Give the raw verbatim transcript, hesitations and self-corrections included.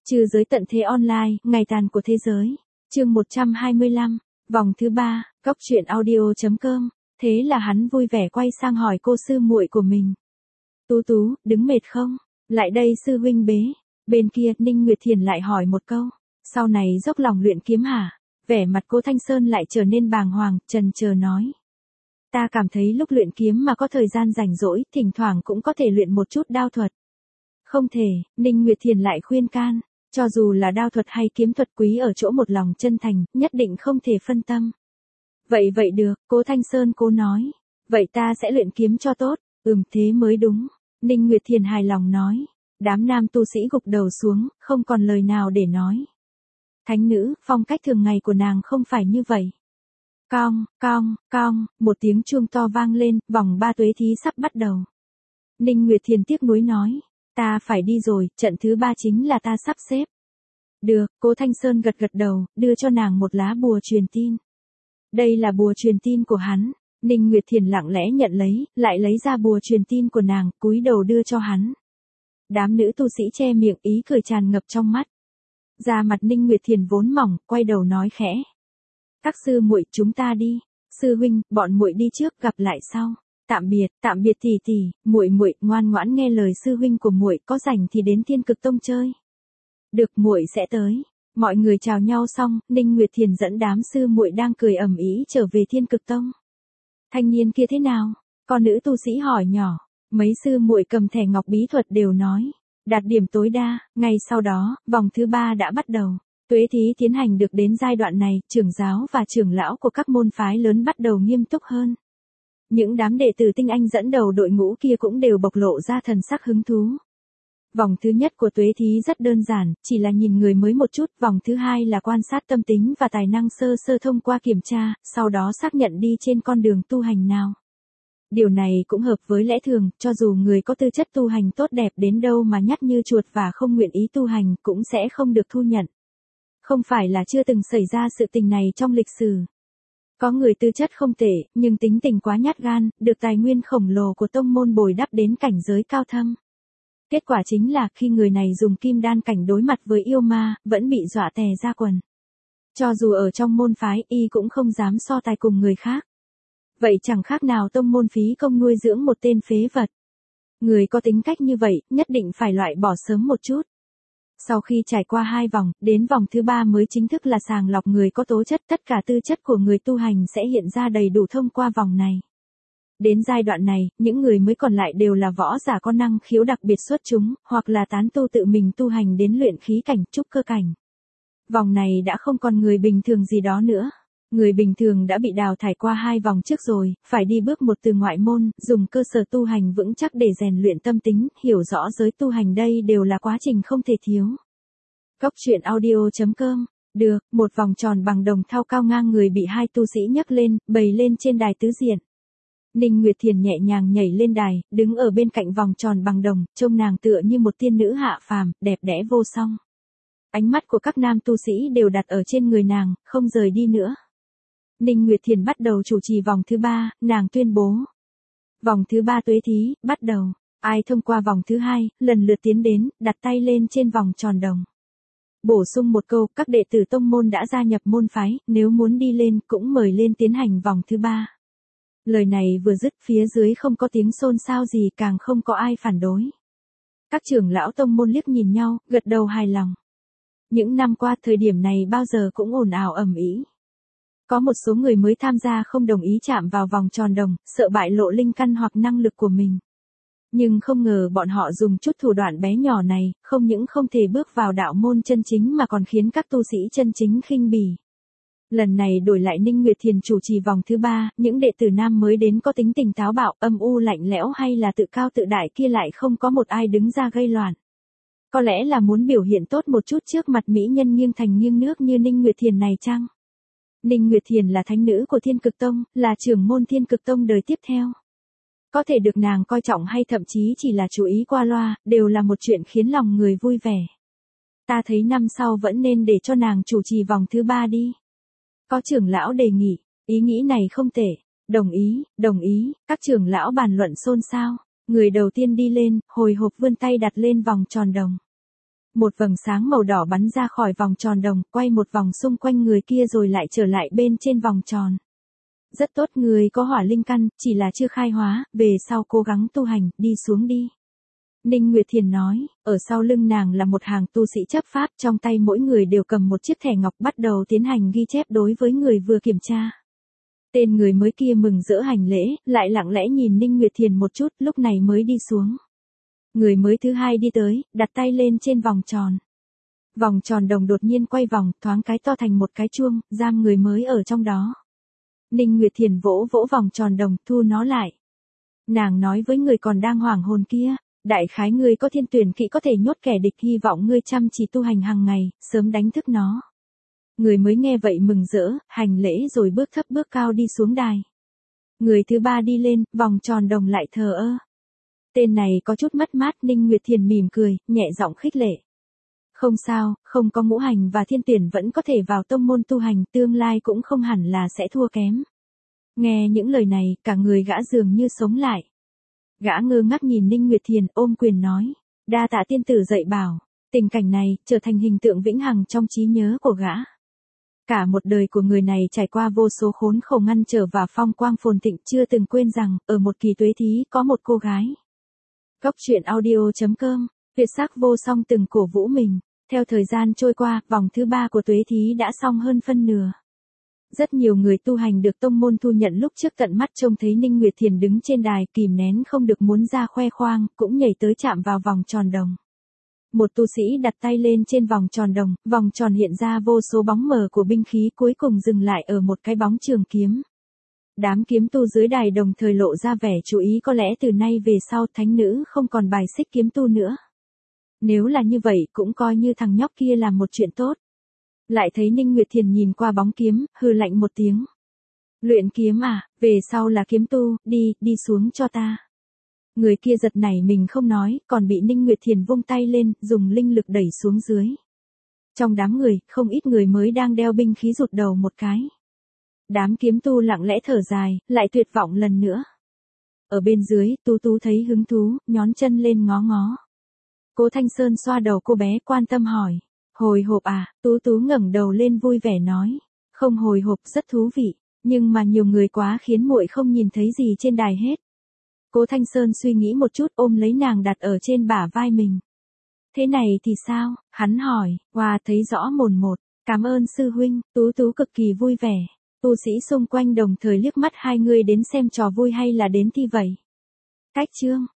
Trừ giới tận thế online, ngày tàn của thế giới. Chương một trăm hai mươi lăm, vòng thứ ba, cốc truyện audio chấm com. Thế là hắn vui vẻ quay sang hỏi cô sư muội của mình. Tú Tú, đứng mệt không? Lại đây sư huynh bế. Bên kia, Ninh Nguyệt Thiền lại hỏi một câu. Sau này dốc lòng luyện kiếm hả? Vẻ mặt cô Thanh Sơn lại trở nên bàng hoàng, chần chờ nói. Ta cảm thấy lúc luyện kiếm mà có thời gian rảnh rỗi, thỉnh thoảng cũng có thể luyện một chút đao thuật. Không thể, Ninh Nguyệt Thiền lại khuyên can. Cho dù là đao thuật hay kiếm thuật quý ở chỗ một lòng chân thành, nhất định không thể phân tâm. Vậy vậy được, cố Thanh Sơn cố nói. Vậy ta sẽ luyện kiếm cho tốt, ừm thế mới đúng. Ninh Nguyệt Thiền hài lòng nói. Đám nam tu sĩ gục đầu xuống, không còn lời nào để nói. Thánh nữ, phong cách thường ngày của nàng không phải như vậy. Cong, cong, cong, một tiếng chuông to vang lên, vòng ba tuế thí sắp bắt đầu. Ninh Nguyệt Thiền tiếc nuối nói. Ta phải đi rồi, trận thứ ba chính là ta sắp xếp. Được, cố Thanh Sơn gật gật đầu, đưa cho nàng một lá bùa truyền tin. Đây là bùa truyền tin của hắn. Ninh Nguyệt Thiền lặng lẽ nhận lấy, lại lấy ra bùa truyền tin của nàng, cúi đầu đưa cho hắn. Đám nữ tu sĩ che miệng, ý cười tràn ngập trong mắt. Da mặt Ninh Nguyệt Thiền vốn mỏng, quay đầu nói khẽ. Các sư muội, chúng ta đi. Sư huynh, bọn muội đi trước, gặp lại sau. Tạm biệt, tạm biệt tỷ tỷ, muội muội ngoan ngoãn nghe lời sư huynh của muội, có rảnh thì đến Thiên Cực Tông chơi. Được, muội sẽ tới. Mọi người chào nhau xong, Ninh Nguyệt Thiền dẫn đám sư muội đang cười ầm ĩ trở về Thiên Cực Tông. Thanh niên kia thế nào? Con nữ tu sĩ hỏi nhỏ. Mấy sư muội cầm thẻ ngọc bí thuật đều nói. Đạt điểm tối đa. Ngay sau đó, vòng thứ ba đã bắt đầu. Tuế thí tiến hành được đến giai đoạn này, trưởng giáo và trưởng lão của các môn phái lớn bắt đầu nghiêm túc hơn. Những đám đệ tử tinh anh dẫn đầu đội ngũ kia cũng đều bộc lộ ra thần sắc hứng thú. Vòng thứ nhất của tuế thí rất đơn giản, chỉ là nhìn người mới một chút. Vòng thứ hai là quan sát tâm tính và tài năng sơ sơ thông qua kiểm tra, sau đó xác nhận đi trên con đường tu hành nào. Điều này cũng hợp với lẽ thường, cho dù người có tư chất tu hành tốt đẹp đến đâu mà nhắt như chuột và không nguyện ý tu hành cũng sẽ không được thu nhận. Không phải là chưa từng xảy ra sự tình này trong lịch sử. Có người tư chất không tệ, nhưng tính tình quá nhát gan, được tài nguyên khổng lồ của tông môn bồi đắp đến cảnh giới cao thâm. Kết quả chính là khi người này dùng kim đan cảnh đối mặt với yêu ma, vẫn bị dọa tè ra quần. Cho dù ở trong môn phái, y cũng không dám so tài cùng người khác. Vậy chẳng khác nào tông môn phí công nuôi dưỡng một tên phế vật. Người có tính cách như vậy, nhất định phải loại bỏ sớm một chút. Sau khi trải qua hai vòng, đến vòng thứ ba mới chính thức là sàng lọc người có tố chất, tất cả tư chất của người tu hành sẽ hiện ra đầy đủ thông qua vòng này. Đến giai đoạn này, những người mới còn lại đều là võ giả có năng khiếu đặc biệt xuất chúng, hoặc là tán tu tự mình tu hành đến luyện khí cảnh, trúc cơ cảnh. Vòng này đã không còn người bình thường gì đó nữa. Người bình thường đã bị đào thải qua hai vòng trước rồi, phải đi bước một từ ngoại môn, dùng cơ sở tu hành vững chắc để rèn luyện tâm tính, hiểu rõ giới tu hành đây đều là quá trình không thể thiếu. Cốc truyện audio chấm com. Được, một vòng tròn bằng đồng thau cao ngang người bị hai tu sĩ nhấc lên, bày lên trên đài tứ diện. Ninh Nguyệt Thiền nhẹ nhàng nhảy lên đài, đứng ở bên cạnh vòng tròn bằng đồng, trông nàng tựa như một tiên nữ hạ phàm, đẹp đẽ vô song. Ánh mắt của các nam tu sĩ đều đặt ở trên người nàng, không rời đi nữa. Ninh Nguyệt Thiền bắt đầu chủ trì vòng thứ ba, nàng tuyên bố. Vòng thứ ba tuế thí, bắt đầu. Ai thông qua vòng thứ hai, lần lượt tiến đến, đặt tay lên trên vòng tròn đồng. Bổ sung một câu, các đệ tử tông môn đã gia nhập môn phái, nếu muốn đi lên, cũng mời lên tiến hành vòng thứ ba. Lời này vừa dứt, phía dưới không có tiếng xôn xao gì, càng không có ai phản đối. Các trưởng lão tông môn liếc nhìn nhau, gật đầu hài lòng. Những năm qua, thời điểm này bao giờ cũng ồn ào ầm ĩ. Có một số người mới tham gia không đồng ý chạm vào vòng tròn đồng, sợ bại lộ linh căn hoặc năng lực của mình. Nhưng không ngờ bọn họ dùng chút thủ đoạn bé nhỏ này, không những không thể bước vào đạo môn chân chính mà còn khiến các tu sĩ chân chính khinh bỉ. Lần này đổi lại Ninh Nguyệt Thiền chủ trì vòng thứ ba, những đệ tử nam mới đến có tính tình táo bạo, âm u lạnh lẽo hay là tự cao tự đại kia lại không có một ai đứng ra gây loạn. Có lẽ là muốn biểu hiện tốt một chút trước mặt mỹ nhân nghiêng thành nghiêng nước như Ninh Nguyệt Thiền này chăng? Ninh Nguyệt Thiền là thánh nữ của Thiên Cực Tông, là trưởng môn Thiên Cực Tông đời tiếp theo. Có thể được nàng coi trọng hay thậm chí chỉ là chú ý qua loa, đều là một chuyện khiến lòng người vui vẻ. Ta thấy năm sau vẫn nên để cho nàng chủ trì vòng thứ ba đi. Có trưởng lão đề nghị, ý nghĩ này không tệ. Đồng ý, đồng ý, các trưởng lão bàn luận xôn xao. Người đầu tiên đi lên, hồi hộp vươn tay đặt lên vòng tròn đồng. Một vầng sáng màu đỏ bắn ra khỏi vòng tròn đồng, quay một vòng xung quanh người kia rồi lại trở lại bên trên vòng tròn. Rất tốt, người có hỏa linh căn, chỉ là chưa khai hóa, về sau cố gắng tu hành, đi xuống đi. Ninh Nguyệt Thiền nói, ở sau lưng nàng là một hàng tu sĩ chấp pháp, trong tay mỗi người đều cầm một chiếc thẻ ngọc bắt đầu tiến hành ghi chép đối với người vừa kiểm tra. Tên người mới kia mừng rỡ hành lễ, lại lặng lẽ nhìn Ninh Nguyệt Thiền một chút, lúc này mới đi xuống. Người mới thứ hai đi tới, đặt tay lên trên vòng tròn. Vòng tròn đồng đột nhiên quay vòng, thoáng cái to thành một cái chuông, giam người mới ở trong đó. Ninh Nguyệt Thiền vỗ vỗ vòng tròn đồng, thu nó lại. Nàng nói với người còn đang hoảng hồn kia, đại khái ngươi có thiên tuyển kỵ có thể nhốt kẻ địch, hy vọng ngươi chăm chỉ tu hành hàng ngày, sớm đánh thức nó. Người mới nghe vậy mừng rỡ, hành lễ rồi bước thấp bước cao đi xuống đài. Người thứ ba đi lên, vòng tròn đồng lại thờ ơ. Tên này có chút mất mát, Ninh Nguyệt Thiền mỉm cười, nhẹ giọng khích lệ. Không sao, không có ngũ hành và thiên tuyển vẫn có thể vào tông môn tu hành, tương lai cũng không hẳn là sẽ thua kém. Nghe những lời này, cả người gã dường như sống lại. Gã ngơ ngác nhìn Ninh Nguyệt Thiền, ôm quyền nói, đa tạ tiên tử dạy bảo. Tình cảnh này trở thành hình tượng vĩnh hằng trong trí nhớ của gã. Cả một đời của người này trải qua vô số khốn khổ ngăn trở và phong quang phồn thịnh, chưa từng quên rằng ở một kỳ tuế thí có một cô gái. Cốc truyện audio chấm com, tuyệt sắc vô song từng cổ vũ mình. Theo thời gian trôi qua, vòng thứ ba của tuế thí đã xong hơn phân nửa. Rất nhiều người tu hành được tông môn thu nhận lúc trước tận mắt trông thấy Ninh Nguyệt Thiền đứng trên đài, kìm nén không được muốn ra khoe khoang, cũng nhảy tới chạm vào vòng tròn đồng. Một tu sĩ đặt tay lên trên vòng tròn đồng, vòng tròn hiện ra vô số bóng mờ của binh khí, cuối cùng dừng lại ở một cái bóng trường kiếm. Đám kiếm tu dưới đài đồng thời lộ ra vẻ chú ý, có lẽ từ nay về sau thánh nữ không còn bài xích kiếm tu nữa. Nếu là như vậy cũng coi như thằng nhóc kia làm một chuyện tốt. Lại thấy Ninh Nguyệt Thiền nhìn qua bóng kiếm, hừ lạnh một tiếng. Luyện kiếm à, về sau là kiếm tu, đi, đi xuống cho ta. Người kia giật nảy mình không nói, còn bị Ninh Nguyệt Thiền vung tay lên, dùng linh lực đẩy xuống dưới. Trong đám người, không ít người mới đang đeo binh khí rụt đầu một cái. Đám kiếm tu lặng lẽ thở dài, lại tuyệt vọng lần nữa. Ở bên dưới, Tú Tú thấy hứng thú, nhón chân lên ngó ngó. Cố Thanh Sơn xoa đầu cô bé, quan tâm hỏi. Hồi hộp à, Tú Tú ngẩng đầu lên vui vẻ nói. Không hồi hộp, rất thú vị, nhưng mà nhiều người quá khiến muội không nhìn thấy gì trên đài hết. Cố Thanh Sơn suy nghĩ một chút, ôm lấy nàng đặt ở trên bả vai mình. Thế này thì sao? Hắn hỏi. Wow, thấy rõ mồn một. Cảm ơn sư huynh. Tú Tú cực kỳ vui vẻ. Tu sĩ xung quanh đồng thời liếc mắt, hai người đến xem trò vui hay là đến thi vậy? Cách chương.